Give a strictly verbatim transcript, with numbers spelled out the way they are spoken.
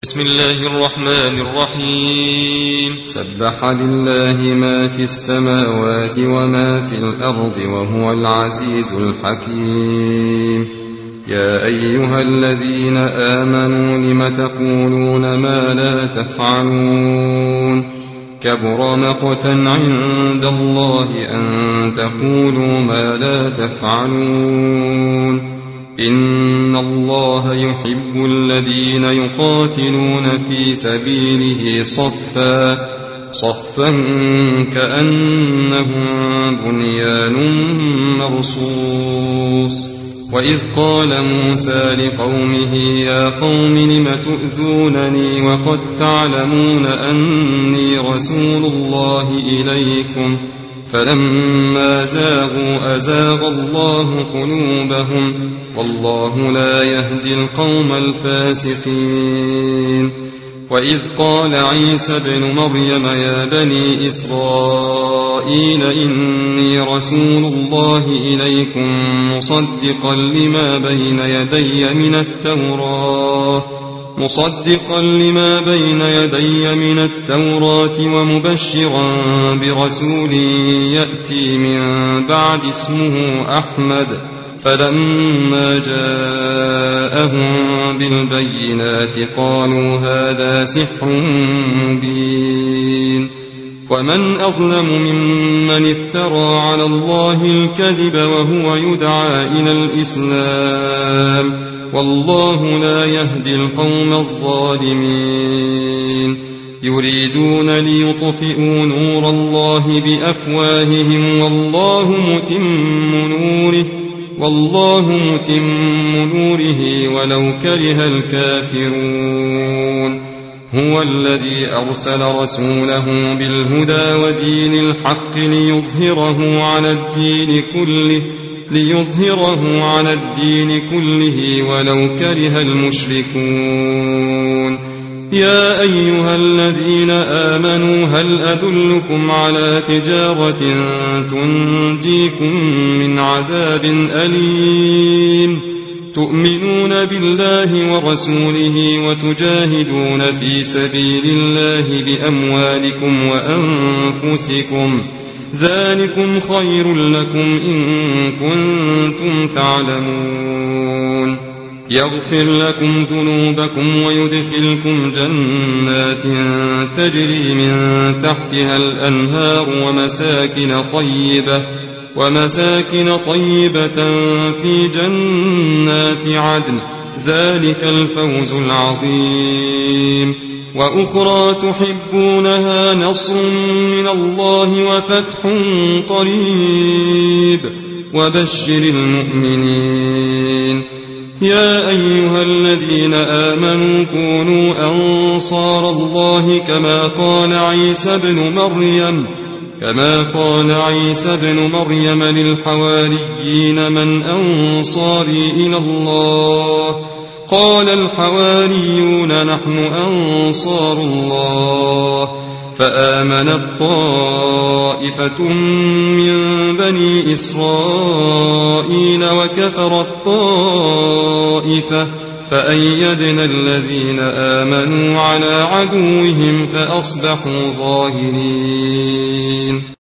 بسم الله الرحمن الرحيم. سبح لله ما في السماوات وما في الأرض وهو العزيز الحكيم. يا أيها الذين آمنوا لم تقولون ما لا تفعلون كبر مقتا عند الله أن تقولوا ما لا تفعلون. إن الله يحب الذين يقاتلون في سبيله صفا صفا كأنهم بنيان مرصوص. وإذ قال موسى لقومه يا قوم لم تؤذونني وقد تعلمون أني رسول الله إليكم فلما زاغوا أزاغ الله قلوبهم والله لا يهدي القوم الفاسقين. وإذ قال عيسى ابن مريم يا بني إسرائيل إني رسول الله إليكم مصدقا لما بين يدي من التوراة مصدقا لما بين يدي من التوراة ومبشرا برسول يأتي من بعد اسمه أحمد. فلما جاءهم بالبينات قالوا هذا سحر مبين. ومن أظلم ممن افترى على الله الكذب وهو يدعى إلى الإسلام والله لا يهدي القوم الظالمين. يريدون ليطفئوا نور الله بأفواههم والله متم نوره والله متم نوره ولو كره الكافرون. هو الذي أرسل رسوله بالهدى ودين الحق ليظهره على الدين كله ليظهره على الدين كله ولو كره المشركون. يا أيها الذين آمنوا هل أدلكم على تجارة تنجيكم من عذاب أليم تؤمنون بالله ورسوله وتجاهدون في سبيل الله بأموالكم وأنفسكم ذلكم خير لكم إن كنتم تعلمون. يغفر لكم ذنوبكم ويدخلكم جنات تجري من تحتها الأنهار ومساكن طيبة ومساكن طيبة في جنات عدن ذلك الفوز العظيم. وأخرى تحبونها نصر من الله وفتح قريب وبشر المؤمنين. يا أيها الذين آمنوا كونوا أنصار الله كما قال عيسى ابن مريم كما قال عيسى ابن مريم للحواريين من أنصاري إلى الله قال الحواريون نحن أنصار الله. فآمنت طائفة من بني إسرائيل وكفرت طائفة فأيدنا الذين آمنوا على عدوهم فأصبحوا ظاهرين.